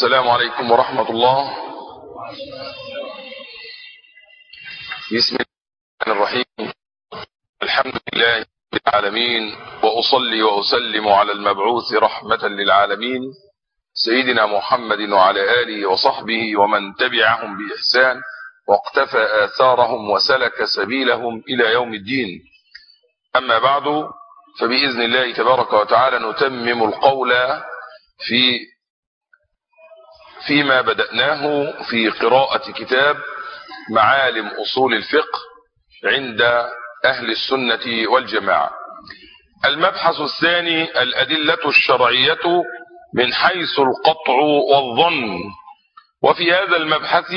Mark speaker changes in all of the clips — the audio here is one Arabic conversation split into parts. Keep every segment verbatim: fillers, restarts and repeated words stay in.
Speaker 1: السلام عليكم ورحمة الله. بسم الله الرحيم. الحمد لله رب العالمين، وأصلي وأسلم على المبعوث رحمة للعالمين سيدنا محمد وعلى آله وصحبه ومن تبعهم بإحسان واقتفى آثارهم وسلك سبيلهم إلى يوم الدين. أما بعد، فبإذن الله تبارك وتعالى نتمم القول في فيما بدأناه في قراءة كتاب معالم أصول الفقه عند أهل السنة والجماعة. المبحث الثاني الأدلة الشرعية من حيث القطع والظن. وفي هذا المبحث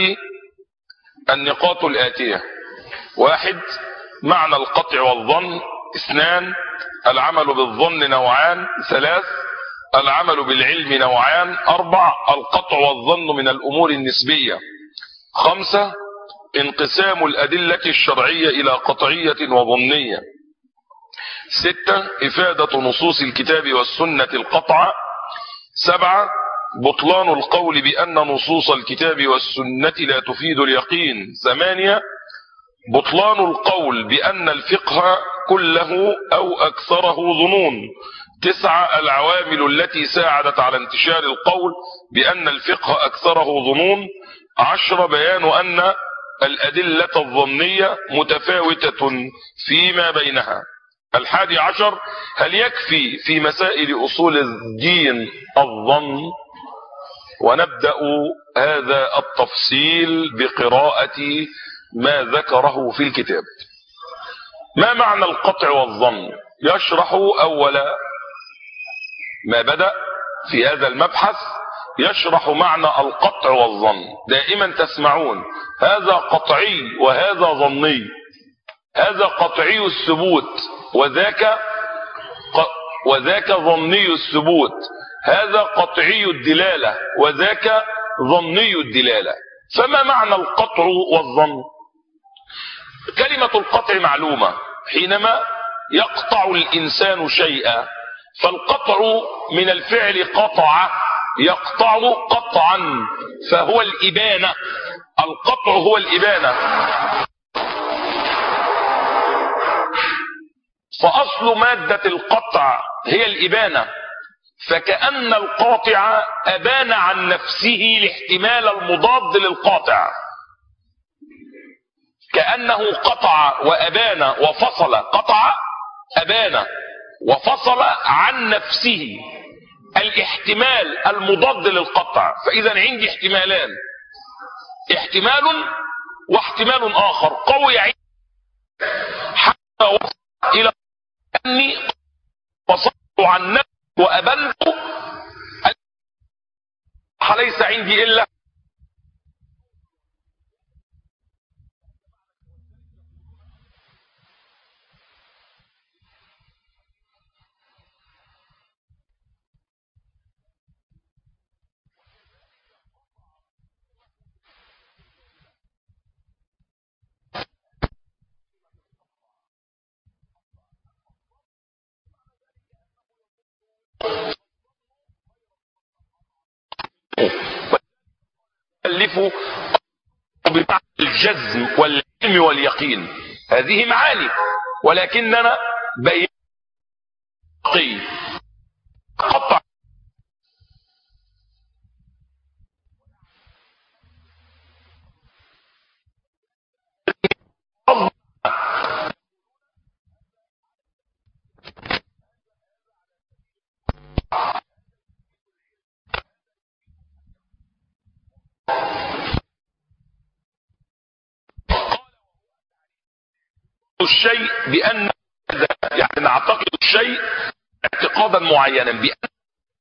Speaker 1: النقاط الآتية: واحد، معنى القطع والظن. اثنان، العمل بالظن نوعان. ثلاث، العمل بالعلم نوعان. أربع، القطع والظن من الأمور النسبية. خمسة، انقسام الأدلة الشرعية إلى قطعية وظنية. ستة، إفادة نصوص الكتاب والسنة القطع. سبعة، بطلان القول بأن نصوص الكتاب والسنة لا تفيد اليقين. ثمانية، بطلان القول بأن الفقه كله أو أكثره ظنون. تسعة، العوامل التي ساعدت على انتشار القول بأن الفقه أكثره ظنون. عشرة، بيان أن الأدلة الظنية متفاوتة فيما بينها. الحادي عشر، هل يكفي في مسائل أصول الدين الظن؟ ونبدأ هذا التفصيل بقراءة ما ذكره في الكتاب. ما معنى القطع والظن؟ يشرح أول ما بدأ في هذا المبحث يشرح معنى القطع والظن. دائما تسمعون هذا قطعي وهذا ظني، هذا قطعي الثبوت وذاك وذاك ظني الثبوت، هذا قطعي الدلالة وذاك ظني الدلالة. فما معنى القطع والظن؟ كلمة القطع معلومة. حينما يقطع الإنسان شيئا فالقطع من الفعل قطع، يقطع قطعا، فهو الإبانة. القطع هو الإبانة. فأصل مادة القطع هي الإبانة، فكأن القاطع أبان عن نفسه الاحتمال المضاد للقاطع، كأنه قطع وأبان وفصل. قطع أبان وفصل عن نفسه الاحتمال المضاد للقطع. فإذا عندي احتمالان، احتمال واحتمال آخر قوي عندي، حتى وصل إلى أني فصلت عن نفسي وأبنت. ليس عندي إلا ألفوا بمعنى الجزم والعلم واليقين. هذه معاني، ولكننا بين قطع الشيء بأن كذا، يعني نعتقد الشيء اعتقادا معينا بأن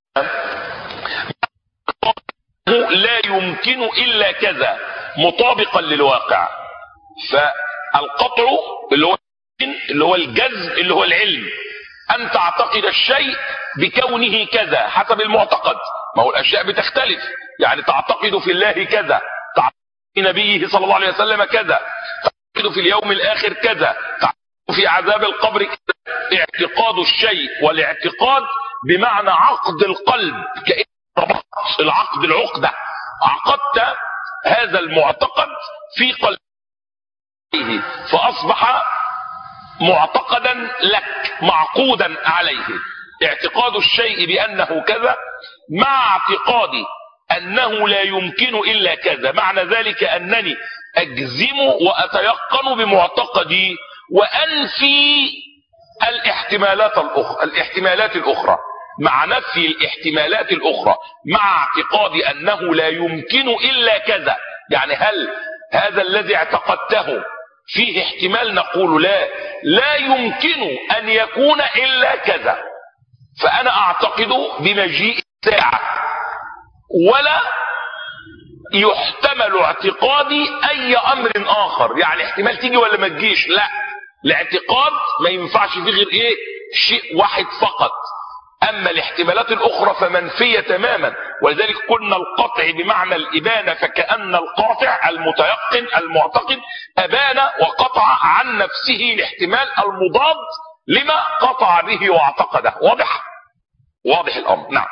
Speaker 1: لا يمكن إلا كذا مطابقا للواقع. فالقطع اللي هو اللي هو الجزم اللي هو العلم، أن تعتقد الشيء بكونه كذا حسب المعتقد. ما هو الأشياء بتختلف، يعني تعتقد في الله كذا، تعتقد في نبيه صلى الله عليه وسلم كذا، تعتقد في اليوم الآخر كذا، تعتقد في عذاب القبر كذا. اعتقاد الشيء، والاعتقاد بمعنى عقد القلب، كأن العقد العقدة، عقدت هذا المعتقد في قلبه فأصبح معتقدا لك معقودا عليه. اعتقاد الشيء بأنه كذا مع اعتقادي أنه لا يمكن إلا كذا، معنى ذلك أنني أجزم وأتيقن بمعتقدي وأنفي الاحتمالات الأخرى الاحتمالات الأخرى مع نفي الاحتمالات الأخرى مع اعتقادي أنه لا يمكن إلا كذا. يعني هل هذا الذي اعتقدته فيه احتمال؟ نقول لا، لا يمكن أن يكون إلا كذا. فأنا أعتقد بمجيء الساعة ولا يحتمل اعتقادي أي أمر آخر، يعني احتمال تيجي ولا ما تجيش، لا، الاعتقاد ما ينفعش فيه غير إيه؟ شيء واحد فقط. أما الاحتمالات الأخرى فمنفية تماما. ولذلك قلنا القطع بمعنى الإبانة، فكأن القاطع المتيقن المعتقد أبان وقطع عن نفسه الاحتمال المضاد لما قطع به واعتقده. واضح؟ واضح الأمر. نعم.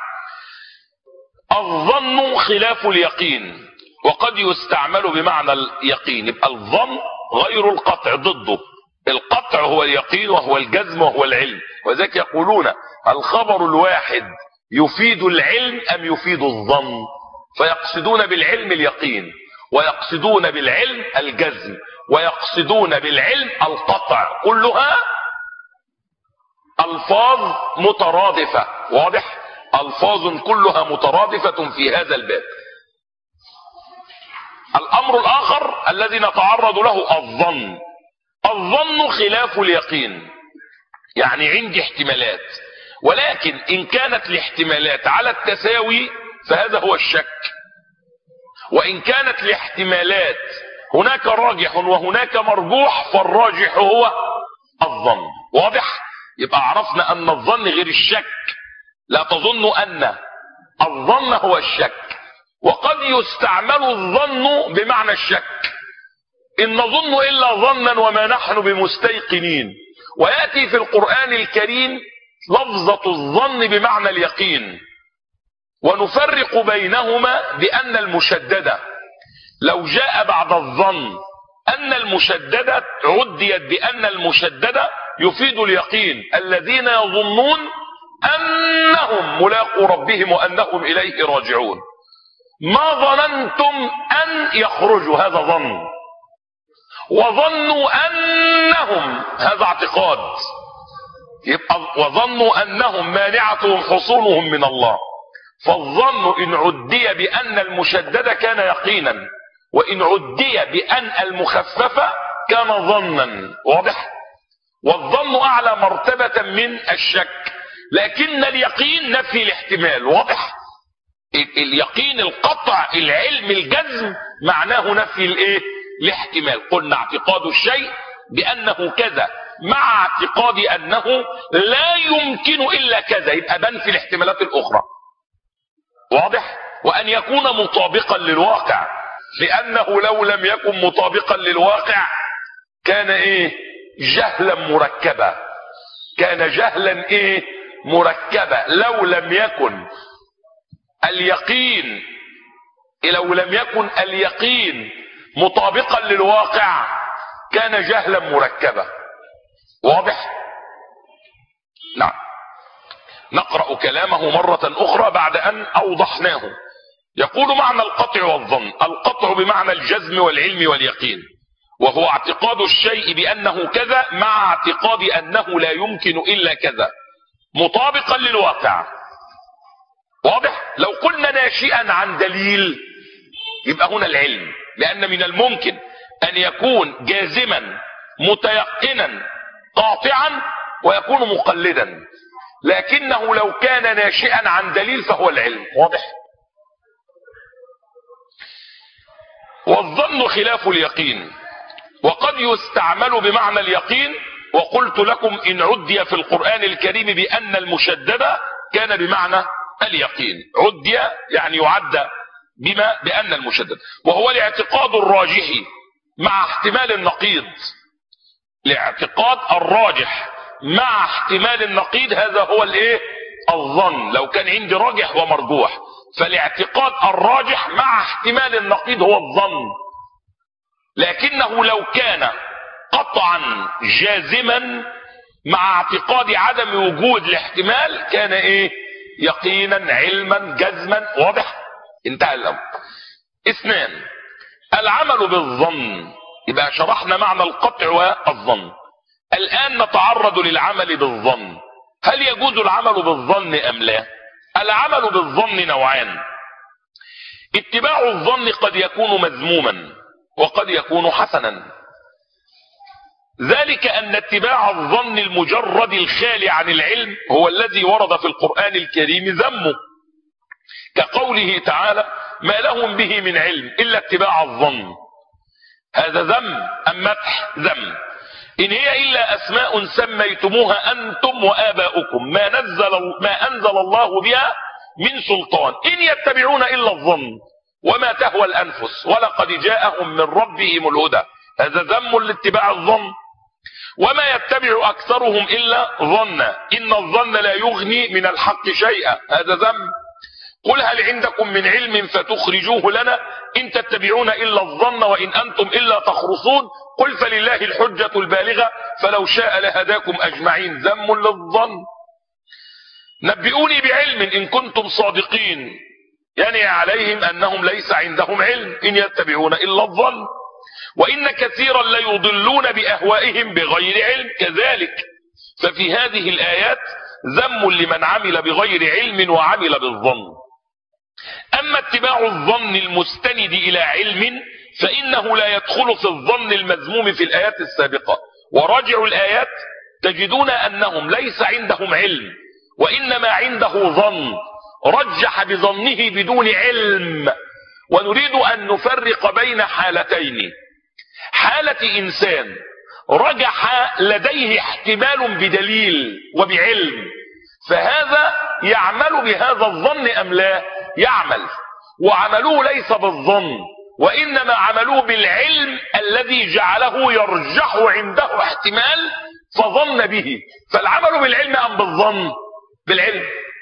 Speaker 1: الظن خلاف اليقين وقد يستعمل بمعنى اليقين. يبقى الظن غير القطع، ضده. القطع هو اليقين وهو الجزم وهو العلم. وذلك يقولون الخبر الواحد يفيد العلم أم يفيد الظن؟ فيقصدون بالعلم اليقين، ويقصدون بالعلم الجزم، ويقصدون بالعلم القطع. كلها ألفاظ مترادفة. واضح؟ ألفاظ كلها مترادفة في هذا الباب. الأمر الآخر الذي نتعرض له الظن. الظن خلاف اليقين، يعني عندي احتمالات، ولكن إن كانت الاحتمالات على التساوي فهذا هو الشك، وإن كانت الاحتمالات هناك راجح وهناك مرجوح فالراجح هو الظن. واضح؟ يبقى عرفنا أن الظن غير الشك. لا تظن أن الظن هو الشك، وقد يستعمل الظن بمعنى الشك. إن نظن إلا ظنا وما نحن بمستيقنين. ويأتي في القرآن الكريم لفظة الظن بمعنى اليقين، ونفرق بينهما بأن المشددة لو جاء بعد الظن أن المشددة عديت بأن المشددة يفيد اليقين. الذين يظنون أنهم ملاقو ربهم وأنهم إليه راجعون. ما ظننتم أن يخرجوا، هذا ظن. وظنوا أنهم، هذا اعتقاد. يبقى وظنوا أنهم مانعتهم حصولهم من الله. فالظن إن عدي بأن المشدد كان يقينا، وإن عدي بأن المخففة كان ظنا. واضح؟ والظن أعلى مرتبة من الشك، لكن اليقين نفي الاحتمال. واضح؟ اليقين القطع العلم الجزم معناه نفي الايه؟ الاحتمال. قلنا اعتقاد الشيء بأنه كذا مع اعتقاد أنه لا يمكن إلا كذا، يبقى بنفي الاحتمالات الأخرى. واضح؟ وأن يكون مطابقا للواقع، لأنه لو لم يكن مطابقا للواقع كان إيه؟ جهلا مركبا. كان جهلا إيه؟ مركبا. لو لم يكن اليقين لو لم يكن اليقين مطابقا للواقع كان جهلا مركبا. واضح؟ نعم. نقرأ كلامه مرة أخرى بعد أن أوضحناه. يقول معنى القطع والظن. القطع بمعنى الجزم والعلم واليقين، وهو اعتقاد الشيء بأنه كذا مع اعتقاد أنه لا يمكن إلا كذا مطابقا للواقع. واضح؟ لو قلنا ناشئا عن دليل يبقى هنا العلم، لأن من الممكن أن يكون جازما متيقنا قاطعا ويكون مقلدا، لكنه لو كان ناشئا عن دليل فهو العلم. واضح؟ والظن خلاف اليقين وقد يستعمل بمعنى اليقين. وقلت لكم إن عدي في القرآن الكريم بأن المشدد كان بمعنى اليقين. عدي يعني يعد بما بأن المشدد، وهو الاعتقاد الراجح مع احتمال النقيض. الاعتقاد الراجح مع احتمال النقيض هذا هو الايه؟ الظن لو كان عندي راجح ومرجوح، فالاعتقاد الراجح مع احتمال النقيض هو الظن. لكنه لو كان قطعا جازما مع اعتقاد عدم وجود الاحتمال كان ايه؟ يقينا علما جزما. واضح؟ انتهى الامر. اثنان، العمل بالظن. يبقى شرحنا معنى القطع والظن. الان نتعرض للعمل بالظن. هل يجوز العمل بالظن ام لا؟ العمل بالظن نوعان. اتباع الظن قد يكون مذموما وقد يكون حسنا. ذلك ان اتباع الظن المجرد الخالي عن العلم هو الذي ورد في القرآن الكريم ذمه، كقوله تعالى: ما لهم به من علم الا اتباع الظن. هذا ذم ام مدح؟ ذم. ان هي الا اسماء سميتموها انتم واباؤكم ما نزل ما انزل الله بها من سلطان ان يتبعون الا الظن وما تهوى الانفس ولقد جاءهم من ربهم الهدى. هذا ذم لاتباع الظن. وما يتبع اكثرهم الا ظنا ان الظن لا يغني من الحق شيئا. هذا ذم. قل هل عندكم من علم فتخرجوه لنا ان تتبعون الا الظن وان انتم الا تخرصون قل فلله الحجة البالغة فلو شاء لهداكم اجمعين. ذم للظن. نبئوني بعلم ان كنتم صادقين، يعني عليهم انهم ليس عندهم علم ان يتبعون الا الظن. وان كثيرا ليضلون باهوائهم بغير علم كذلك. ففي هذه الايات ذم لمن عمل بغير علم وعمل بالظن. اما اتباع الظن المستند الى علم فانه لا يدخل في الظن المذموم في الايات السابقة. وراجعوا الايات تجدون انهم ليس عندهم علم وانما عنده ظن، رجح بظنه بدون علم. ونريد ان نفرق بين حالتين: حالة انسان رجح لديه احتمال بدليل وبعلم، فهذا يعمل بهذا الظن ام لا؟ يعمل. وعملوه ليس بالظن وانما عملوه بالعلم الذي جعله يرجح عنده احتمال فظن به. فالعمل بالعلم ام بالظن؟ بالعلم.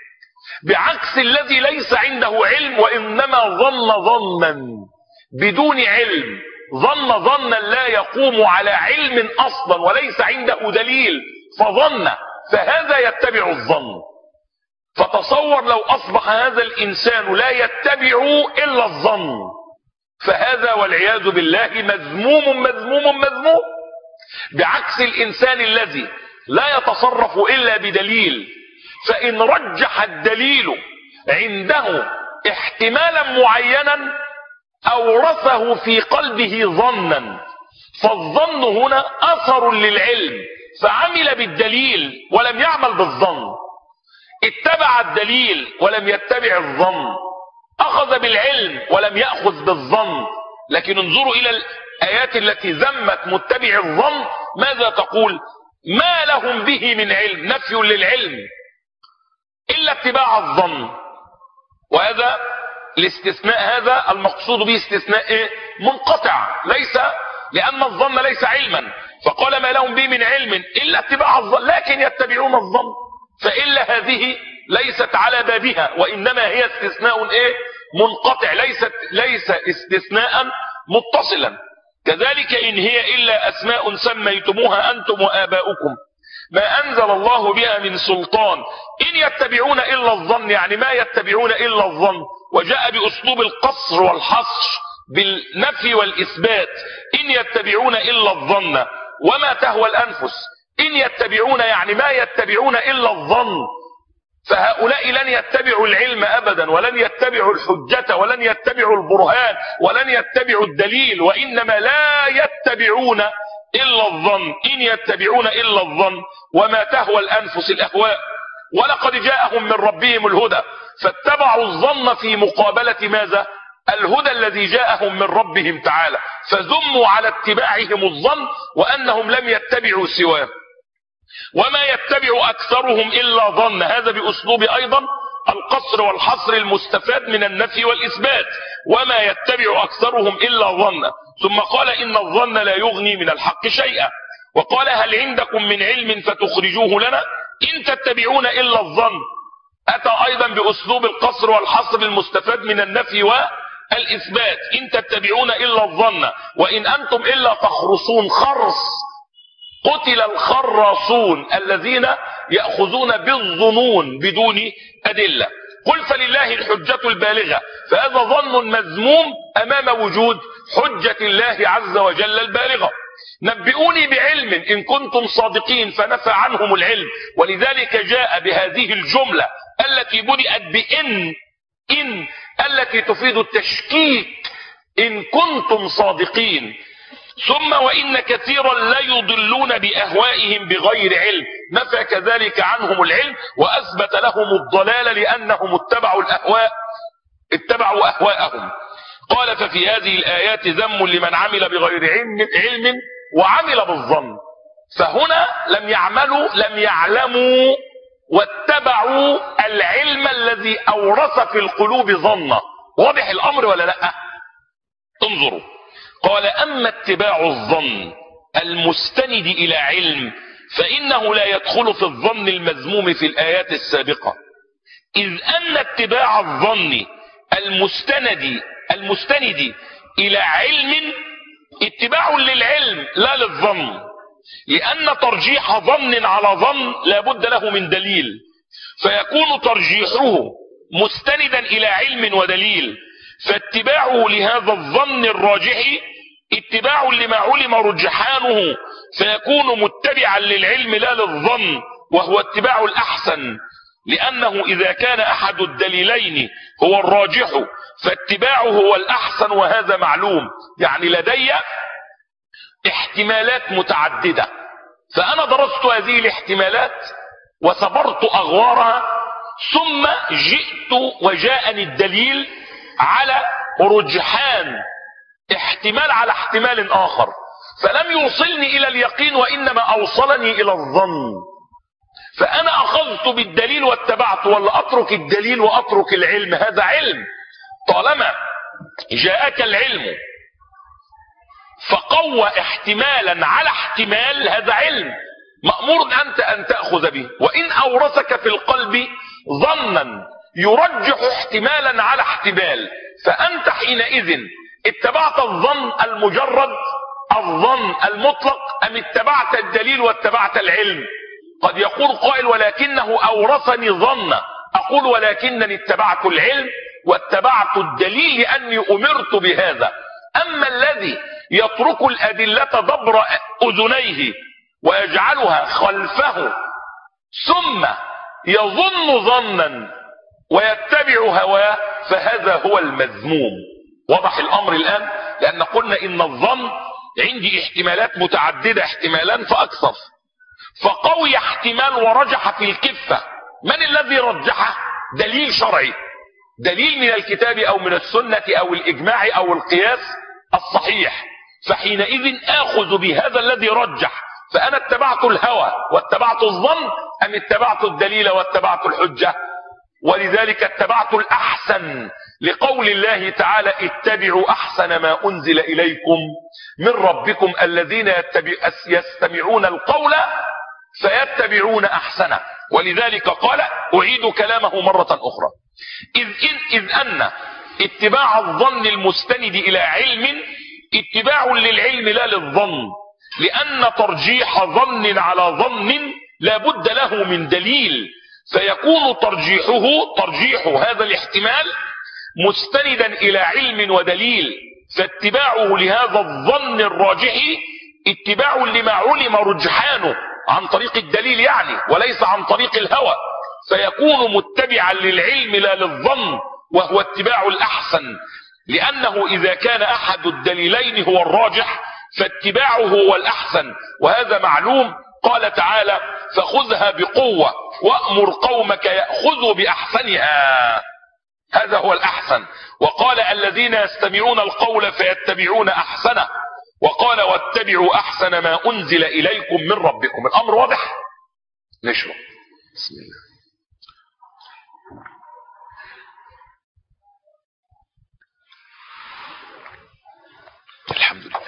Speaker 1: بعكس الذي ليس عنده علم وانما ظن ظنا بدون علم، ظن ظنا لا يقوم على علم اصلا وليس عنده دليل فظن، فهذا يتبع الظن. فتصور لو اصبح هذا الانسان لا يتبع الا الظن، فهذا والعياذ بالله مذموم مذموم مذموم. بعكس الانسان الذي لا يتصرف الا بدليل، فان رجح الدليل عنده احتمالا معينا اورثه في قلبه ظنا، فالظن هنا اثر للعلم فعمل بالدليل ولم يعمل بالظن. اتبع الدليل ولم يتبع الظن، اخذ بالعلم ولم يأخذ بالظن. لكن انظروا الى الايات التي ذمت متبع الظن ماذا تقول؟ ما لهم به من علم، نفي للعلم، الا اتباع الظن. وهذا الاستثناء هذا المقصود به استثناء ايه؟ منقطع، ليس لان الظن ليس علما، فقال ما لهم به من علم الا اتباع الظن، لكن يتبعون الظن. فالا هذه ليست على بابها وانما هي استثناء ايه؟ منقطع، ليست ليس استثناء متصلا. كذلك ان هي الا اسماء سميتموها انتم واباؤكم ما انزل الله بها من سلطان ان يتبعون الا الظن، يعني ما يتبعون الا الظن. وجاء باسلوب القصر والحصر بالنفي والاثبات: ان يتبعون الا الظن وما تهوى الانفس. ان يتبعون يعني ما يتبعون الا الظن، فهؤلاء لن يتبعوا العلم ابدا ولن يتبعوا الحجة ولن يتبعوا البرهان ولن يتبعوا الدليل، وانما لا يتبعون الا الظن. ان يتبعون الا الظن وما تهوى الانفس الاهواء ولقد جاءهم من ربهم الهدى. فاتبعوا الظن في مقابلة ماذا؟ الهدى الذي جاءهم من ربهم تعالى، فذموا على اتباعهم الظن وانهم لم يتبعوا سواه. وما يتبع اكثرهم الا ظن، هذا باسلوب ايضا القصر والحصر المستفاد من النفي والاثبات. وما يتبع اكثرهم الا ظن، ثم قال ان الظن لا يغني من الحق شيئا. وقال هل عندكم من علم فتخرجوه لنا ان تتبعون الا الظن. اتى ايضا باسلوب القصر والحصر المستفاد من النفي والإثبات. إن تتبعون إلا الظن وإن أنتم إلا تخرصون. خرص، قتل الخراصون الذين يأخذون بالظنون بدون أدلة. قل فلله الحجة البالغة، فهذا ظن مذموم أمام وجود حجة الله عز وجل البالغة. نبئوني بعلم إن كنتم صادقين، فنفى عنهم العلم، ولذلك جاء بهذه الجملة التي بدأت بإن، إن التي تفيد التشكيك إن كنتم صادقين. ثم وإن كثيرا ليضلون بأهوائهم بغير علم، نفى كذلك عنهم العلم وأثبت لهم الضلال لأنهم اتبعوا الأهواء، اتبعوا أهواءهم. قال ففي هذه الآيات ذم لمن عمل بغير علم, علم وعمل بالظن. فهنا لم يعملوا، لم يعلموا واتبعوا العلم الذي أورث في القلوب ظنه. واضح الأمر ولا لا؟ انظروا، قال أما اتباع الظن المستند إلى علم فإنه لا يدخل في الظن المذموم في الآيات السابقة، إذ أن اتباع الظن المستند المستند إلى علم اتباع للعلم لا للظن، لأن ترجيح ظن على ظن لا بد له من دليل، فيكون ترجيحه مستندا إلى علم ودليل، فاتباعه لهذا الظن الراجح اتباع لما علم رجحانه، فيكون متبعا للعلم لا للظن، وهو اتباع الأحسن، لأنه إذا كان أحد الدليلين هو الراجح فاتباعه هو الأحسن، وهذا معلوم. يعني لدي احتمالات متعددة، فأنا درست هذه الاحتمالات وصبرت أغوارها، ثم جئت وجاءني الدليل على رجحان احتمال على احتمال آخر، فلم يوصلني إلى اليقين وإنما أوصلني إلى الظن. فأنا أخذت بالدليل واتبعت، ولا أترك الدليل وأترك العلم؟ هذا علم. طالما جاءك العلم فقوى احتمالا على احتمال، هذا علم مأمور أنت أن تأخذ به. وإن أورثك في القلب ظنا يرجح احتمالا على احتمال، فأنت حينئذ اتبعت الظن المجرد، الظن المطلق، أم اتبعت الدليل واتبعت العلم؟ قد يقول قائل ولكنه أورثني ظن، أقول ولكنني اتبعت العلم واتبعت الدليل لأني أمرت بهذا. أما الذي يترك الأدلة دبر أذنيه ويجعلها خلفه ثم يظن ظنا ويتبع هواه، فهذا هو المذموم. وضح الأمر الآن؟ لأن قلنا إن الظن عندي احتمالات متعددة، احتمالان فأكثر، فقوي احتمال ورجح في الكفة. من الذي رجحه؟ دليل شرعي، دليل من الكتاب أو من السنة أو الإجماع أو القياس الصحيح، فحينئذ آخذ بهذا الذي رجح. فأنا اتبعت الهوى واتبعت الظن أم اتبعت الدليل واتبعت الحجة؟ ولذلك اتبعت الأحسن، لقول الله تعالى اتبعوا أحسن ما أنزل إليكم من ربكم الذين يستمعون القول فيتبعون أحسنه. ولذلك قال أعيد كلامه مرة أخرى، إذ, إن إذ أن اتباع الظن المستند إلى علم اتباع للعلم لا للظن، لأن ترجيح ظن على ظن لا بد له من دليل، فيكون ترجيحه ترجيح هذا الاحتمال مستندا إلى علم ودليل، فاتباعه لهذا الظن الراجح اتباع لما علم رجحانه عن طريق الدليل يعني، وليس عن طريق الهوى، فيكون متبعا للعلم لا للظن، وهو اتباع الأحسن، لأنه إذا كان أحد الدليلين هو الراجح فاتباعه هو الأحسن، وهذا معلوم. قال تعالى فخذها بقوة وأمر قومك يأخذوا بأحسنها، هذا هو الأحسن. وقال الذين يستمعون القول فيتبعون أحسنه، وقال واتبعوا أحسن ما أنزل إليكم من ربكم. الأمر واضح؟ نشرب بسم الله. الحمد لله.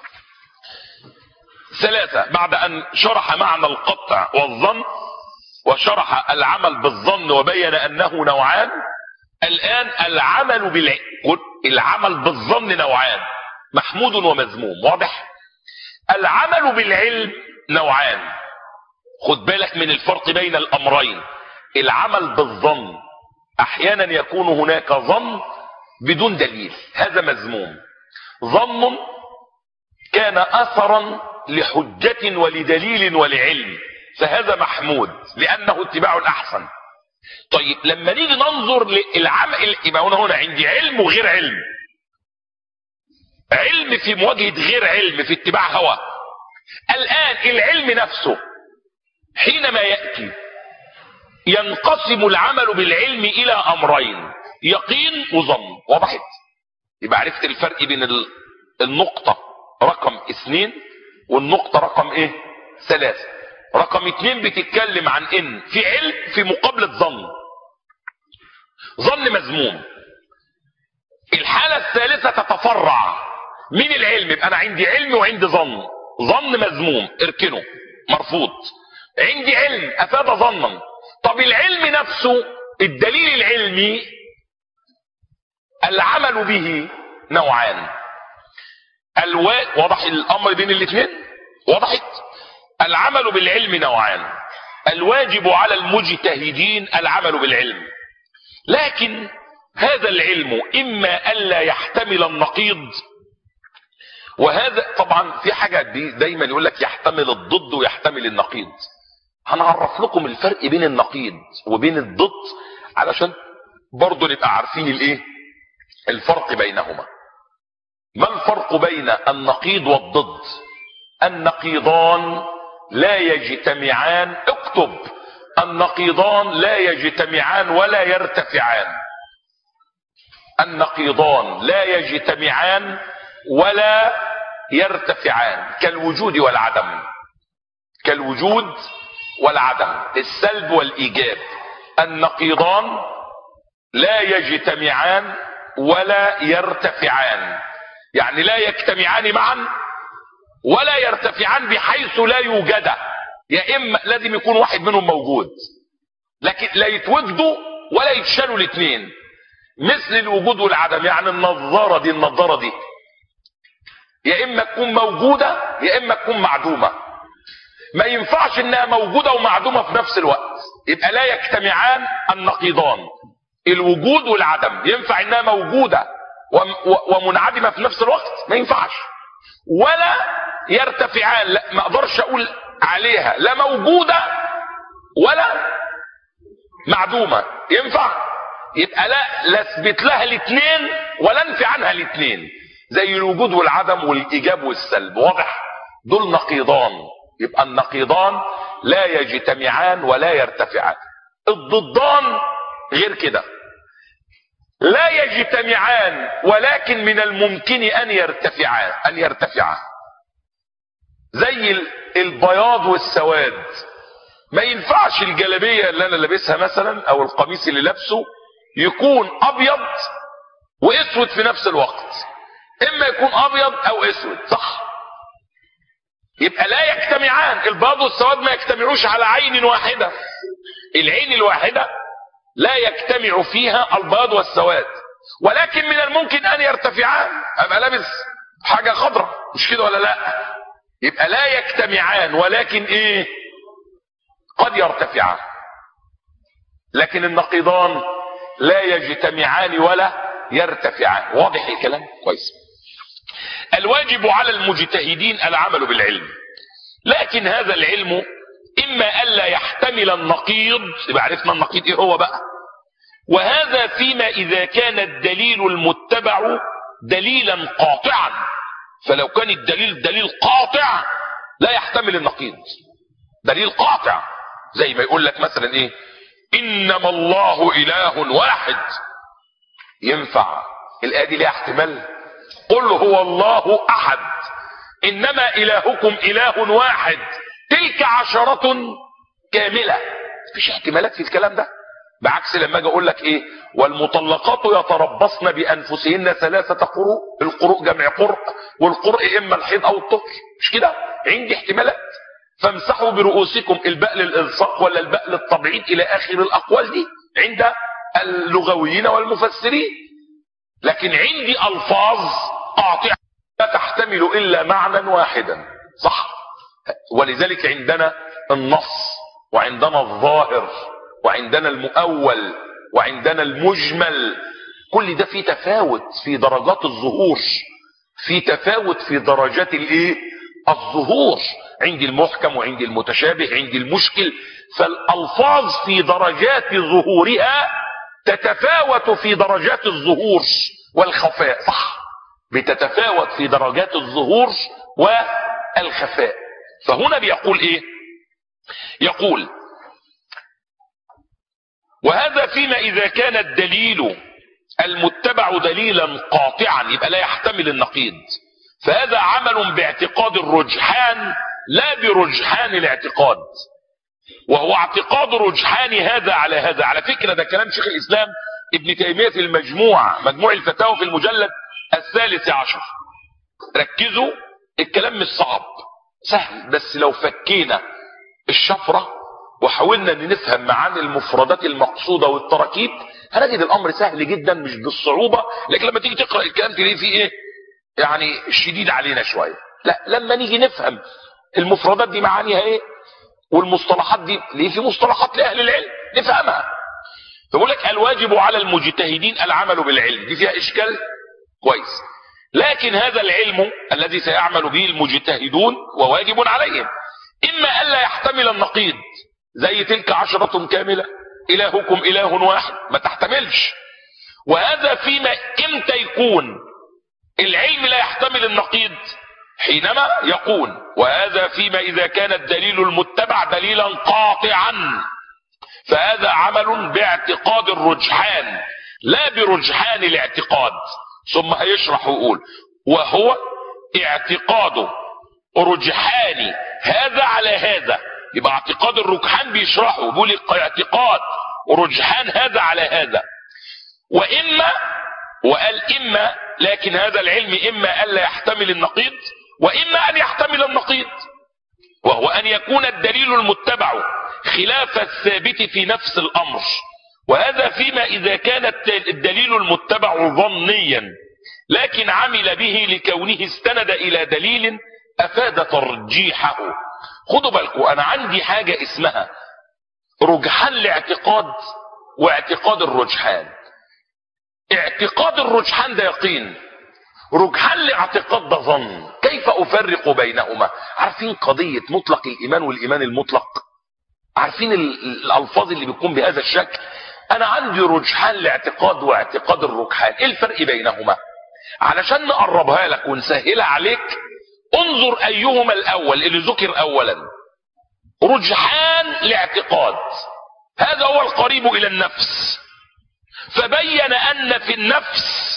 Speaker 1: ثلاثة، بعد أن شرح معنى القطع والظن وشرح العمل بالظن وبين انه نوعان. الان العمل بالعلم، العمل بالظن نوعان، محمود ومذموم. واضح؟ العمل بالعلم نوعان. خد بالك من الفرق بين الامرين. العمل بالظن احيانا يكون هناك ظن بدون دليل، هذا مذموم. ظن كان اثرا لحجة ولدليل ولعلم، فهذا محمود لانه اتباع الاحسن. طيب لما نيجي ننظر للعمل، يبقى هنا هنا عندي علم وغير علم. علم في مواجهة غير علم في اتباع هوى. الان العلم نفسه حينما يأتي ينقسم العمل بالعلم الى امرين، يقين وظن. وضحت؟ يبقى عرفت الفرق بين النقطة رقم اثنين والنقطة رقم ايه؟ ثلاثة. رقم اتنين بتتكلم عن ان في علم في مقابلة ظن. ظن مذموم. الحالة الثالثة تتفرع من العلم، يبقى انا عندي علم وعندي ظن. ظن مذموم اركنه مرفوض. عندي علم افاد ظنا. طب العلم نفسه الدليل العلمي العمل به نوعان. الوا... وضح الامر بين الاثنين؟ وضحت؟ العمل بالعلم نوعان. الواجب على المجتهدين العمل بالعلم، لكن هذا العلم اما الا يحتمل النقيض، وهذا طبعا في حاجة دي دايما يقول لك يحتمل الضد ويحتمل النقيض. هنعرف لكم الفرق بين النقيض وبين الضد علشان برضو نبقى عارفين الايه الفرق بينهما. ما الفرق بين النقيض والضد؟ النقيضان لا يجتمعان. اكتب: النقيضان لا يجتمعان ولا يرتفعان. النقيضان لا يجتمعان ولا يرتفعان، كالوجود والعدم. كالوجود والعدم، السلب والايجاب. النقيضان لا يجتمعان ولا يرتفعان، يعني لا يجتمعان معا ولا يرتفعان بحيث لا يوجد. يا اما لازم يكون واحد منهم موجود، لكن لا يتوجدوا ولا يتشالوا الاثنين. مثل الوجود والعدم، يعني النظارة دي النظارة دي يا اما تكون موجودة يا اما تكون معدومة. ما ينفعش انها موجودة ومعدومة في نفس الوقت، يبقى لا يجتمعان النقيضان. الوجود والعدم ينفع انها موجودة ومنعدمة في نفس الوقت؟ ما ينفعش. ولا يرتفعان، لا ما اقدرش اقول عليها لا موجودة ولا معدومة. ينفع؟ يبقى لا لا اثبت لها الاثنين ولا انفي عنها الاثنين، زي الوجود والعدم والايجاب والسلب. واضح؟ دول نقيضان. يبقى النقيضان لا يجتمعان ولا يرتفعان. الضدان غير كده، لا يجتمعان ولكن من الممكن ان يرتفعان ان يرتفعان زي البياض والسواد. ما ينفعش الجلابيه اللي انا لابسها مثلا او القميص اللي لابسه يكون ابيض واسود في نفس الوقت، اما يكون ابيض او اسود، صح؟ يبقى لا يجتمعان. البياض والسواد ما يجتمعوش على عين واحدة. العين الواحدة لا يجتمع فيها البياض والسواد، ولكن من الممكن ان يرتفعان. ابقى لابس حاجة خضراء، مش كده ولا لا؟ يبقى لا يجتمعان ولكن ايه؟ قد يرتفعان. لكن النقيضان لا يجتمعان ولا يرتفعان. واضح الكلام؟ كويس. الواجب على المجتهدين العمل بالعلم، لكن هذا العلم اما الا يحتمل النقيض، يبقى عرفنا النقيض ايه هو بقى، وهذا فيما اذا كان الدليل المتبع دليلا قاطعا. فلو كان الدليل دليل قاطع لا يحتمل النقيض. دليل قاطع زي ما يقول لك مثلا ايه؟ انما الله اله واحد. ينفع الايه دي ليها احتمال؟ قل هو الله احد انما الهكم اله واحد تلك عشرة كاملة. مفيش احتمالات في الكلام ده. بعكس لما اجي اقول لك ايه؟ والمطلقات يتربصن بانفسهن ثلاثة قروء. القروء جمع قرء، والقرء اما الحيض او الطهر، مش كده؟ عندي احتمالات. فامسحوا برؤوسكم، الباء للإلصاق ولا الباء للتبعيد إلى آخر الأقوال دي عند اللغويين والمفسرين. لكن عندي ألفاظ قاطعة لا تحتمل إلا معنى واحدا، صح؟ ولذلك عندنا النص، وعندنا الظاهر، وعندنا المؤول، وعندنا المجمل. كل ده في تفاوت في درجات الظهور، في تفاوت في درجات الايه الظهور. عندي المحكم وعندي المتشابه، عندي المشكل. فالألفاظ في درجات ظهورها تتفاوت في درجات الظهور والخفاء، صح؟ بتتفاوت في درجات الظهور والخفاء. فهنا بيقول ايه؟ يقول وهذا فيما اذا كان الدليل المتبع دليلا قاطعا، يبقى لا يحتمل النقيض، فهذا عمل باعتقاد الرجحان لا برجحان الاعتقاد، وهو اعتقاد رجحان هذا على هذا. على فكرة ده كلام شيخ الاسلام ابن تيمية في المجموع، مجموع الفتاوى في المجلد الثالث عشر. ركزوا، الكلام مش صعب، سهل، بس لو فكينا الشفرة وحاولنا ان نفهم معاني المفردات المقصودة والتراكيب هنجد الامر سهل جدا، مش بالصعوبة. لكن لما تيجي تقرأ الكلام تلاقيه فيه ايه يعني شديد علينا شوية. لا، لما نيجي نفهم المفردات دي معانيها ايه والمصطلحات دي ليه، في مصطلحات لاهل العلم نفهمها. فبقول لك الواجب على المجتهدين العمل بالعلم، دي فيها اشكال كويس، لكن هذا العلم الذي سيعمل به المجتهدون وواجب عليهم، اما الا يحتمل النقيض، زي تلك عشرة كاملة، الهكم اله واحد، ما تحتملش. وهذا فيما امتى يكون العلم لا يحتمل النقيض؟ حينما يقول وهذا فيما اذا كان الدليل المتبع دليلا قاطعا، فهذا عمل باعتقاد الرجحان لا برجحان الاعتقاد. ثم هيشرح ويقول وهو اعتقاد رجحان هذا على هذا. يبقى اعتقاد الرجحان بيشرحه، بيقول اعتقاد رجحان هذا على هذا. واما وقال اما، لكن هذا العلم اما الا يحتمل النقيض واما ان يحتمل النقيض، وهو ان يكون الدليل المتبع خلاف الثابت في نفس الامر. وهذا فيما اذا كان الدليل المتبع ظنيا لكن عمل به لكونه استند الى دليل افاد ترجيحه. خدوا بالكم، انا عندي حاجة اسمها رجحان الاعتقاد واعتقاد الرجحان. اعتقاد الرجحان ده يقين، رجحان الاعتقاد ده ظن. كيف افرق بينهما؟ عارفين قضية مطلق الايمان والايمان المطلق؟ عارفين الالفاظ اللي بتكون بهذا الشكل؟ انا عندي رجحان الاعتقاد واعتقاد الرجحان، ايه الفرق بينهما؟ علشان نقربها لك ونسهلها عليك، انظر ايهما الاول اللي ذكر اولا. رجحان الاعتقاد هذا هو القريب الى النفس، فبين ان في النفس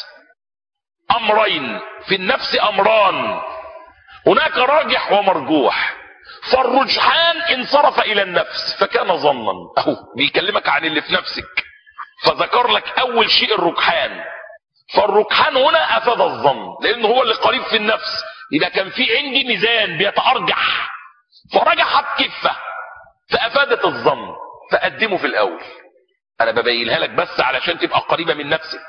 Speaker 1: امرين، في النفس امران، هناك راجح ومرجوح. فالرجحان انصرف الى النفس فكان ظنا، اهو بيكلمك عن اللي في نفسك، فذكر لك اول شيء الرجحان. فالرجحان هنا افاد الظن لانه هو اللي قريب في النفس. اذا كان في عندي ميزان بيتارجح فرجحت كفه فافادت الظن، فقدمه في الاول. انا ببينها لك بس علشان تبقى قريبه من نفسك.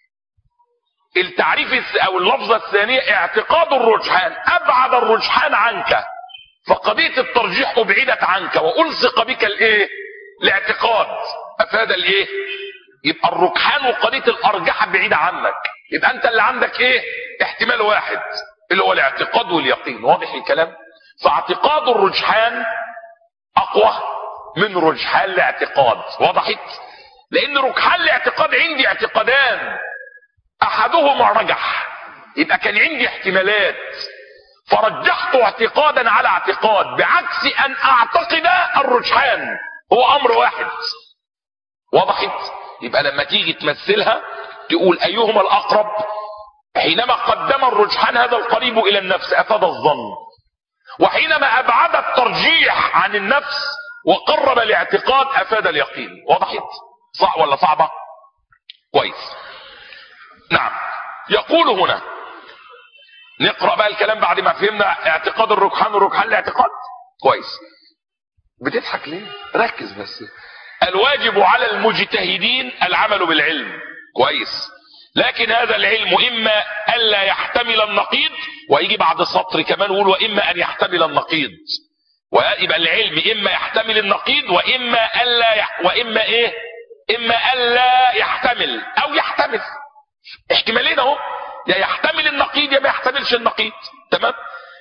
Speaker 1: التعريف او اللفظه الثانيه اعتقاد الرجحان، ابعد الرجحان عنك، فقضيه الترجيح ابعدت عنك والصق بك الايه الاعتقاد، افاد الايه. يبقى الرجحان وقضيه الارجحه بعيده عنك، يبقى انت اللي عندك ايه احتمال واحد اللي هو الاعتقاد واليقين. واضح الكلام؟ فاعتقاد الرجحان اقوى من رجحان الاعتقاد. وضحت؟ لان رجحان الاعتقاد عندي اعتقادان احدهما رجح، يبقى كان عندي احتمالات فرجحت اعتقادا على اعتقاد، بعكس ان اعتقد الرجحان هو امر واحد. وضحت؟ يبقى لما تيجي تمثلها تقول ايهما الاقرب، حينما قدم الرجحان هذا القريب الى النفس افاد الظن، وحينما ابعد الترجيح عن النفس وقرب الاعتقاد افاد اليقين. وضحت؟ صح ولا صعبة؟ كويس. نعم. يقول هنا، نقرأ بقى الكلام بعد ما فهمنا اعتقاد الرجحان والرجحان الاعتقاد. كويس. بتضحك ليه؟ ركز بس. الواجب على المجتهدين العمل بالعلم. كويس. لكن هذا العلم اما الا يحتمل النقيض، ويجي بعد سطر كمان يقول واما ان يحتمل النقيض، ويبقى العلم اما يحتمل النقيض واما الا يح... واما ايه؟ اما الا يحتمل او يحتمل. احتمالين اهو، يا يحتمل النقيض يا ما يحتملش النقيض. تمام.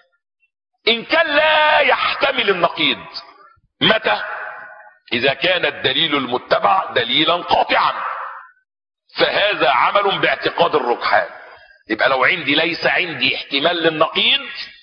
Speaker 1: ان كان لا يحتمل النقيض، متى؟ اذا كان الدليل المتبع دليلا قاطعا، فهذا عمل باعتقاد الرجحان. يبقى لو عندي ليس عندي احتمال للنقيض،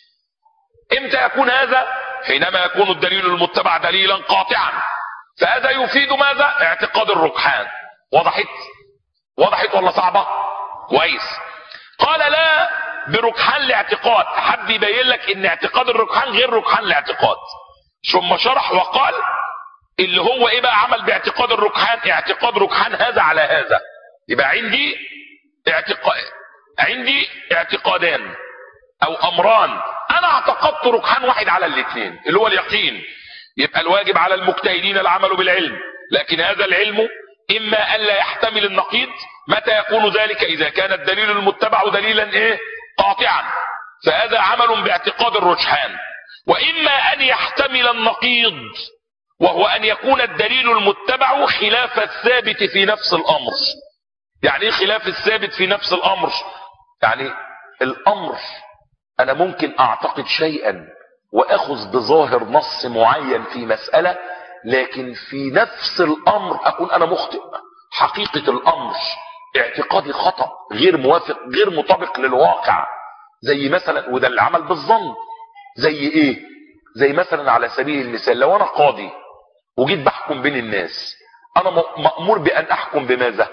Speaker 1: امتى يكون هذا؟ حينما يكون الدليل المتبع دليلا قاطعا، فهذا يفيد ماذا؟ اعتقاد الرجحان. وضحت؟ وضحت ولا صعبة؟ كويس. قال لا برجحان الاعتقاد، حد يبين لك ان اعتقاد الرجحان غير رجحان الاعتقاد. ثم شرح وقال اللي هو ايه بقى عمل باعتقاد الرجحان؟ اعتقاد رجحان هذا على هذا. يبقى عندي اعتقاد، عندي اعتقادان او امران، انا اعتقدت رجحان واحد على الاثنين اللي هو اليقين. يبقى الواجب على المجتهدين العمل بالعلم، لكن هذا العلم اما الا يحتمل النقيض. متى يكون ذلك؟ اذا كان الدليل المتبع دليلا ايه؟ قاطعا، فهذا عمل باعتقاد الرجحان. واما ان يحتمل النقيض، وهو ان يكون الدليل المتبع خلاف الثابت في نفس الامر. يعني ايه خلاف الثابت في نفس الامر؟ يعني الامر انا ممكن اعتقد شيئا واخذ بظاهر نص معين في مسألة، لكن في نفس الامر اكون انا مخطئ. حقيقة الامر اعتقادي خطأ، غير موافق، غير مطابق للواقع. زي مثلا، وده العمل بالظن. زي ايه؟ زي مثلا على سبيل المثال، لو انا قاضي وجيت بحكم بين الناس، انا مأمور بان احكم بماذا؟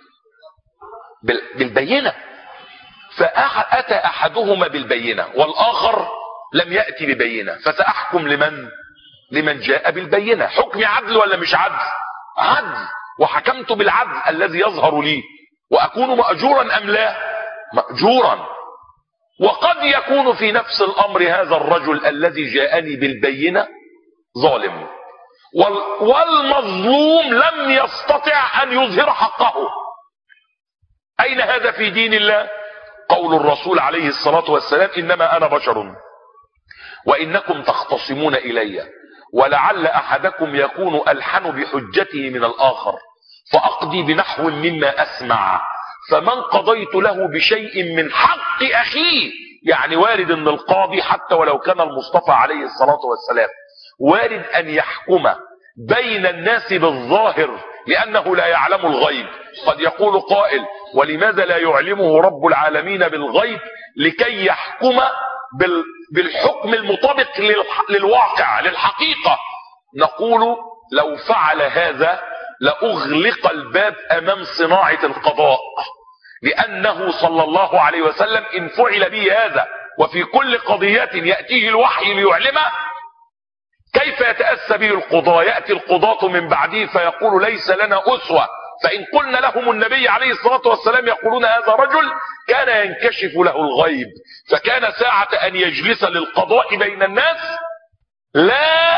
Speaker 1: بالبينة. فأتى أحدهما بالبينة والآخر لم يأتي ببينة، فسأحكم لمن؟ لمن جاء بالبينة. حكم عدل ولا مش عدل؟ عدل. وحكمت بالعدل الذي يظهر لي، وأكون مأجورا أم لا؟ مأجورا. وقد يكون في نفس الأمر هذا الرجل الذي جاءني بالبينة ظالم، والمظلوم لم يستطع أن يظهر حقه. أين هذا في دين الله؟ قول الرسول عليه الصلاة والسلام إنما أنا بشر وإنكم تختصمون إلي، ولعل أحدكم يكون ألحن بحجته من الآخر، فأقضي بنحو مما أسمع، فمن قضيت له بشيء من حق أخيه. يعني وارد أن القاضي حتى ولو كان المصطفى عليه الصلاة والسلام وارد أن يحكم بين الناس بالظاهر، لأنه لا يعلم الغيب. قد يقول قائل ولماذا لا يعلمه رب العالمين بالغيب؟ لكي يحكم بالحكم المطابق للواقع للحقيقة. نقول لو فعل هذا لأغلق الباب أمام صناعة القضاء، لأنه صلى الله عليه وسلم إن فعل به هذا وفي كل قضية يأتيه الوحي ليعلمه، كيف يتأسى به القضاة؟ يأتي القضاة من بعده فيقول ليس لنا أسوة، فإن قلنا لهم النبي عليه الصلاة والسلام يقولون هذا رجل كان ينكشف له الغيب، فكان ساعة أن يجلس للقضاء بين الناس لا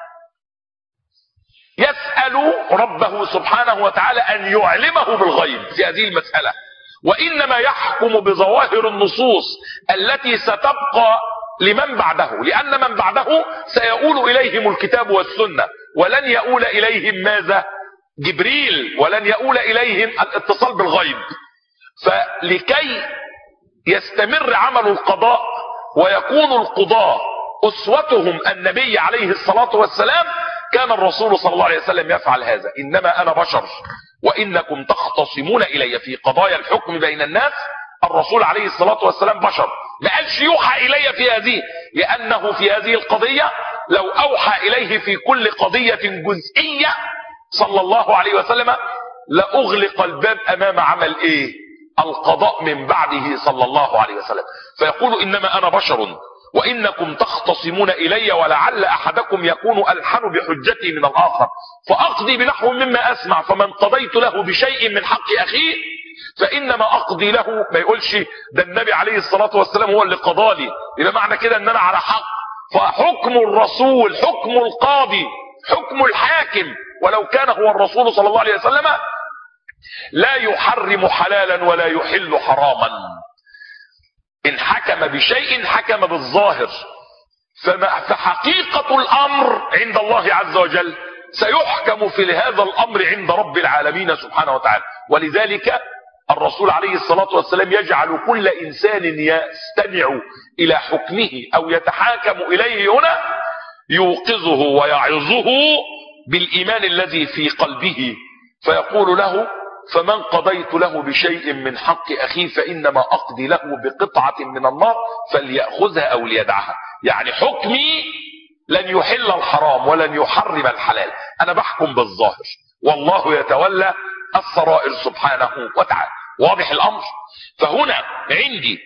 Speaker 1: يسأل ربه سبحانه وتعالى أن يعلمه بالغيب في هذه المسألة، وإنما يحكم بظواهر النصوص التي ستبقى لمن بعده، لأن من بعده سيؤول إليهم الكتاب والسنة، ولن يؤول إليهم ماذا؟ جبريل، ولن يؤول إليهم الاتصال بالغيب. فلكي يستمر عمل القضاء ويكون القضاء أسوتهم النبي عليه الصلاة والسلام، كان الرسول صلى الله عليه وسلم يفعل هذا. إنما أنا بشر وإنكم تختصمون إلي في قضايا الحكم بين الناس. الرسول عليه الصلاة والسلام بشر، ما قالش يوحى إلي في هذه، لأنه في هذه القضية لو أوحى إليه في كل قضية جزئية صلى الله عليه وسلم لأغلق الباب أمام عمل إيه؟ القضاء من بعده صلى الله عليه وسلم. فيقول إنما أنا بشر وإنكم تختصمون إلي، ولعل أحدكم يكون ألحن بحجتي من الآخر، فأقضي بنحو مما أسمع، فمن قضيت له بشيء من حق أخيه فإنما أقضي له. ما يقولش ده النبي عليه الصلاة والسلام هو اللي قضالي، يبقى معنى كده أن أنا على حق. فحكم الرسول، حكم القاضي، حكم الحاكم ولو كان هو الرسول صلى الله عليه وسلم لا يحرم حلالا ولا يحل حراما. إن حكم بشيء حكم بالظاهر، فحقيقة الأمر عند الله عز وجل سيحكم في هذا الأمر عند رب العالمين سبحانه وتعالى. ولذلك الرسول عليه الصلاة والسلام يجعل كل إنسان يستمع إلى حكمه أو يتحاكم إليه هنا يوقظه ويعظه بالإيمان الذي في قلبه، فيقول له: فمن قضيت له بشيء من حق أخيه فإنما أقضي له بقطعة من النار فليأخذها أو ليدعها. يعني حكمي لن يحل الحرام ولن يحرم الحلال، أنا بحكم بالظاهر والله يتولى السرائر سبحانه وتعالى. واضح الأمر؟ فهنا عندي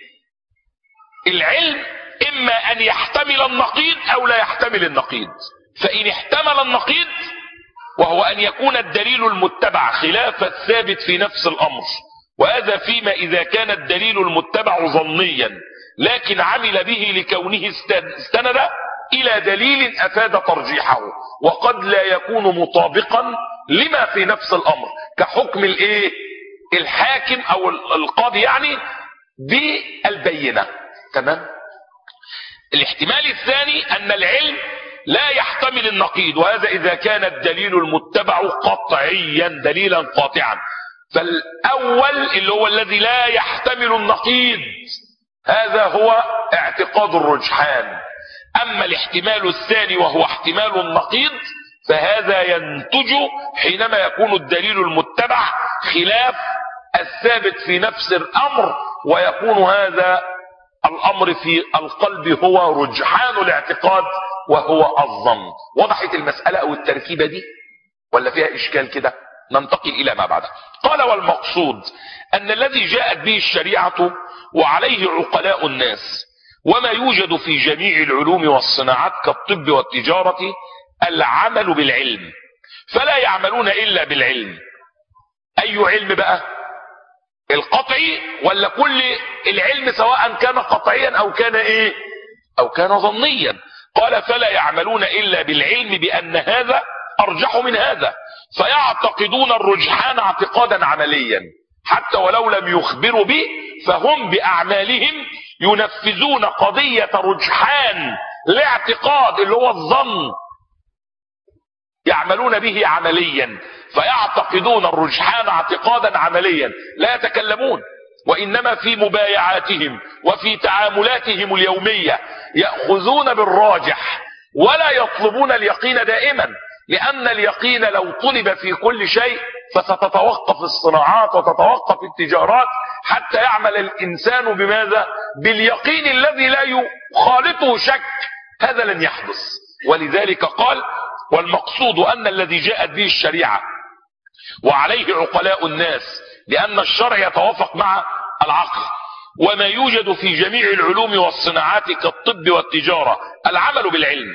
Speaker 1: العلم إما أن يحتمل النقيض أو لا يحتمل النقيض. فإن احتمل النقيض وهو أن يكون الدليل المتبع خلاف الثابت في نفس الأمر، وهذا فيما إذا كان الدليل المتبع ظنيا لكن عمل به لكونه استند إلى دليل أفاد ترجيحه، وقد لا يكون مطابقا لما في نفس الأمر كحكم الإيه؟ الحاكم أو القاضي يعني بالبينة. تمام؟ الاحتمال الثاني أن العلم لا يحتمل النقيض، وهذا إذا كان الدليل المتبع قطعيا دليلا قاطعا. فالأول اللي هو الذي لا يحتمل النقيض هذا هو اعتقاد الرجحان. أما الاحتمال الثاني وهو احتمال النقيض فهذا ينتج حينما يكون الدليل المتبع خلاف الثابت في نفس الأمر، ويكون هذا الأمر في القلب هو رجحان الاعتقاد وهو الظن. وضحت المسألة أو التركيبة دي ولا فيها إشكال كده؟ ننتقل إلى ما بعده. قال: والمقصود أن الذي جاءت به الشريعة وعليه عقلاء الناس وما يوجد في جميع العلوم والصناعات كالطب والتجارة العمل بالعلم، فلا يعملون إلا بالعلم. أي علم بقى؟ القطعي ولا كل العلم سواء كان قطعيا أو كان إيه أو كان ظنيا؟ قال: فلا يعملون إلا بالعلم بأن هذا أرجح من هذا، فيعتقدون الرجحان اعتقادا عمليا حتى ولو لم يخبروا به، فهم بأعمالهم ينفذون قضية رجحان الاعتقاد اللي هو الظن يعملون به عمليا، فيعتقدون الرجحان اعتقادا عمليا لا يتكلمون، وإنما في مبايعاتهم وفي تعاملاتهم اليومية يأخذون بالراجح ولا يطلبون اليقين دائما، لأن اليقين لو طلب في كل شيء فستتوقف الصناعات وتتوقف التجارات حتى يعمل الإنسان بماذا؟ باليقين الذي لا يخالطه شك، هذا لن يحدث. ولذلك قال: والمقصود أن الذي جاءت به الشريعة وعليه عقلاء الناس، لأن الشرع يتوافق مع العقل، وما يوجد في جميع العلوم والصناعات كالطب والتجارة العمل بالعلم،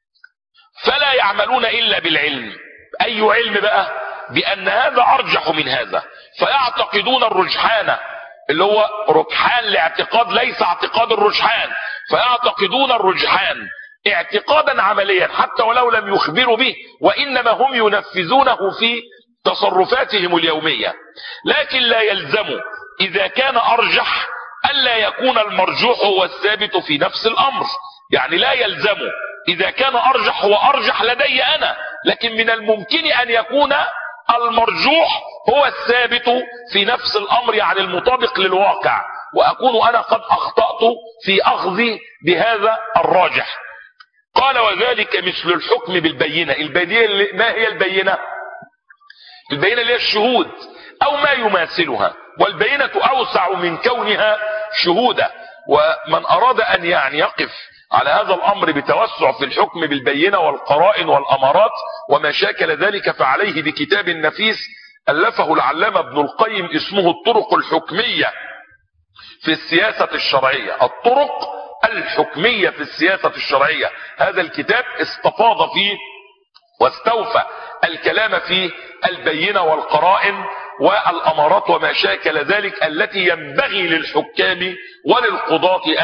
Speaker 1: فلا يعملون إلا بالعلم. أي علم بقى؟ بأن هذا أرجح من هذا، فيعتقدون الرجحان اللي هو رجحان الاعتقاد ليس اعتقاد الرجحان، فيعتقدون الرجحان اعتقادا عمليا حتى ولو لم يخبروا به، وإنما هم ينفذونه في تصرفاتهم اليومية. لكن لا يلزم إذا كان أرجح ألا يكون المرجوح هو الثابت في نفس الأمر. يعني لا يلزم إذا كان أرجح هو أرجح لدي أنا، لكن من الممكن أن يكون المرجوح هو الثابت في نفس الأمر، يعني المطابق للواقع، وأكون أنا قد أخطأت في أخذي بهذا الراجح. قال: وذلك مثل الحكم بالبينة. البينة ما هي البينة؟ البينة اللي هي الشهود أو ما يماثلها، والبينة أوسع من كونها شهودة. ومن أراد أن يعني يقف على هذا الأمر بتوسع في الحكم بالبينة والقرائن والأمارات وما شاكل ذلك فعليه بكتاب نفيس ألفه العلامة ابن القيم اسمه الطرق الحكمية في السياسة الشرعية. الطرق الحكمية في السياسة الشرعية، هذا الكتاب استفاض فيه واستوفى الكلام في البينة والقرائن والأمارات وما شاكل ذلك التي ينبغي للحكام وللقضاة أن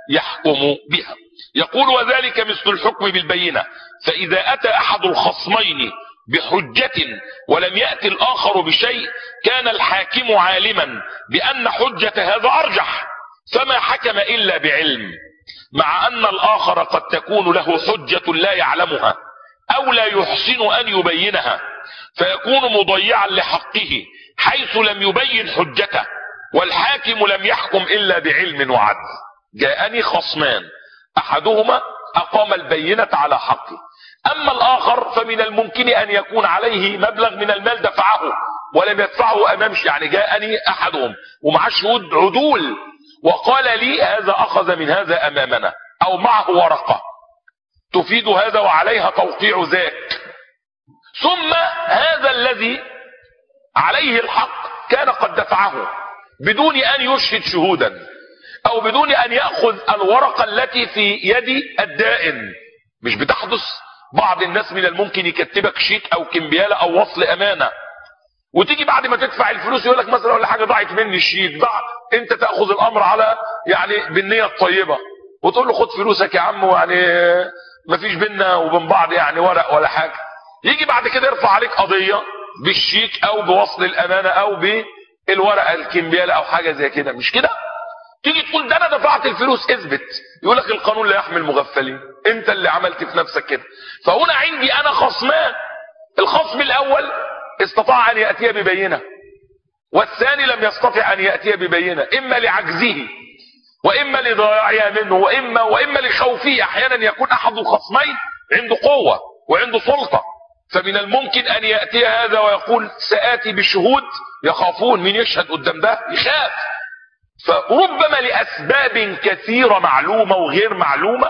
Speaker 1: يحكم بها. يقول وذلك مثل الحكم بالبينة، فإذا أتى أحد الخصمين بحجة ولم يأتي الآخر بشيء كان الحاكم عالما بأن حجة هذا أرجح فما حكم إلا بعلم، مع أن الآخر قد تكون له حجة لا يعلمها أو لا يحسن أن يبينها فيكون مضيعا لحقه حيث لم يبين حجته، والحاكم لم يحكم إلا بعلم وعدل. جاءني خصمان أحدهما أقام البينة على حقه، أما الآخر فمن الممكن أن يكون عليه مبلغ من المال دفعه ولم يدفعه أمام، يعني جاءني أحدهم ومع شهود عدول وقال لي هذا أخذ من هذا أمامنا أو معه ورقة تفيد هذا وعليها توقيع ذاك، ثم هذا الذي عليه الحق كان قد دفعه بدون أن يشهد شهودا أو بدون أن يأخذ الورقة التي في يد الدائن. مش بتحدث بعض الناس من الممكن يكتبك شيك أو كمبيالة أو وصل أمانة وتيجي بعد ما تدفع الفلوس يقول لك مثلا ولا حاجة ضاعت مني الشيك، ضاع، انت تأخذ الأمر على يعني بالنية الطيبة وتقول له خد فلوسك يا عم، ويعني مفيش بينا وبين بعض يعني ورق ولا حاجة، يجي بعد كده يرفع عليك قضية بالشيك أو بوصل الأمانة أو بالورقة الكمبيالة أو حاجة زي كده. مش كده؟ تيجي تقول ده انا دفعت الفلوس اثبت، يقول لك القانون لا يحمي المغفلين، انت اللي عملت في نفسك كده. فهنا عندي انا خصمان، الخصم الاول استطاع ان ياتي ببينه والثاني لم يستطع ان ياتي ببينه، اما لعجزه واما لضياعها منه واما واما لخوفه. احيانا يكون احد الخصمين عنده قوه وعنده سلطه، فمن الممكن ان ياتي هذا ويقول ساتي بشهود، يخافون من يشهد قدام ده، يخاف. فربما لأسباب كثيرة معلومة وغير معلومة،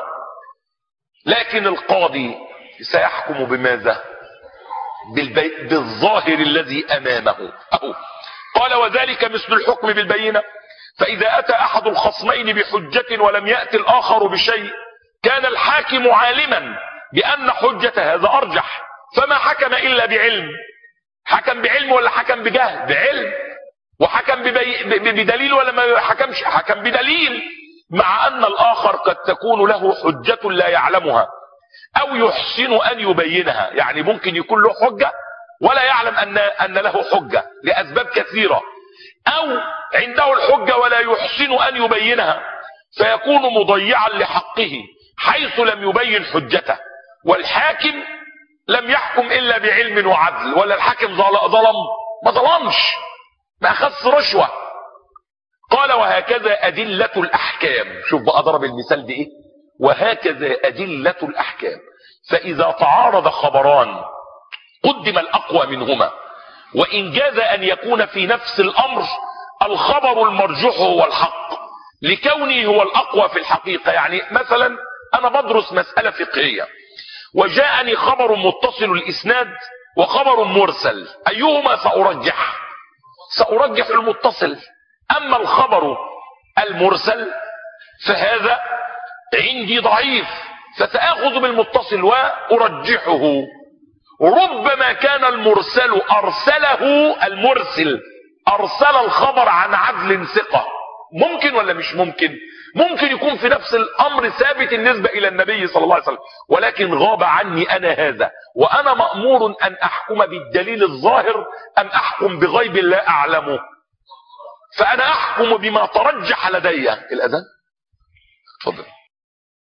Speaker 1: لكن القاضي سيحكم بماذا؟ بالبي... بالظاهر الذي أمامه. أو قال وذلك مثل الحكم بالبينة، فإذا أتى أحد الخصمين بحجة ولم يأتي الآخر بشيء كان الحاكم عالما بأن حجة هذا أرجح فما حكم إلا بعلم. حكم بعلم ولا حكم بجهل؟ بعلم. وحكم ببي... بدليل ولا ما حكمش؟ حكم بدليل، مع أن الآخر قد تكون له حجة لا يعلمها أو يحسن أن يبينها، يعني ممكن يكون له حجة ولا يعلم أن أن له حجة لأسباب كثيرة، أو عنده الحجة ولا يحسن أن يبينها فيكون مضيعا لحقه حيث لم يبين حجته، والحاكم لم يحكم إلا بعلم وعدل. ولا الحاكم ظلم؟ ما ظلمش، ما أخذ رشوة. قال وهكذا أدلة الأحكام. شوف بقى ضرب المثال بإيه؟ وهكذا أدلة الأحكام، فإذا تعارض خبران قدم الأقوى منهما، وإن جاز أن يكون في نفس الأمر الخبر المرجوح هو الحق لكونه هو الأقوى في الحقيقة. يعني مثلا أنا بدرس مسألة فقهية وجاءني خبر متصل الإسناد وخبر مرسل، أيهما سأرجح؟ سأرجح المتصل. أما الخبر المرسل فهذا عندي ضعيف فسأخذ بالمتصل وأرجحه. ربما كان المرسل أرسله المرسل أرسل الخبر عن عدل ثقة، ممكن ولا مش ممكن؟ ممكن يكون في نفس الأمر ثابت النسبة إلى النبي صلى الله عليه وسلم، ولكن غاب عني أنا هذا، وأنا مأمور أن أحكم بالدليل الظاهر أم أحكم بغيب لا أعلمه. فأنا أحكم بما ترجح لدي. الأذان اتفضل.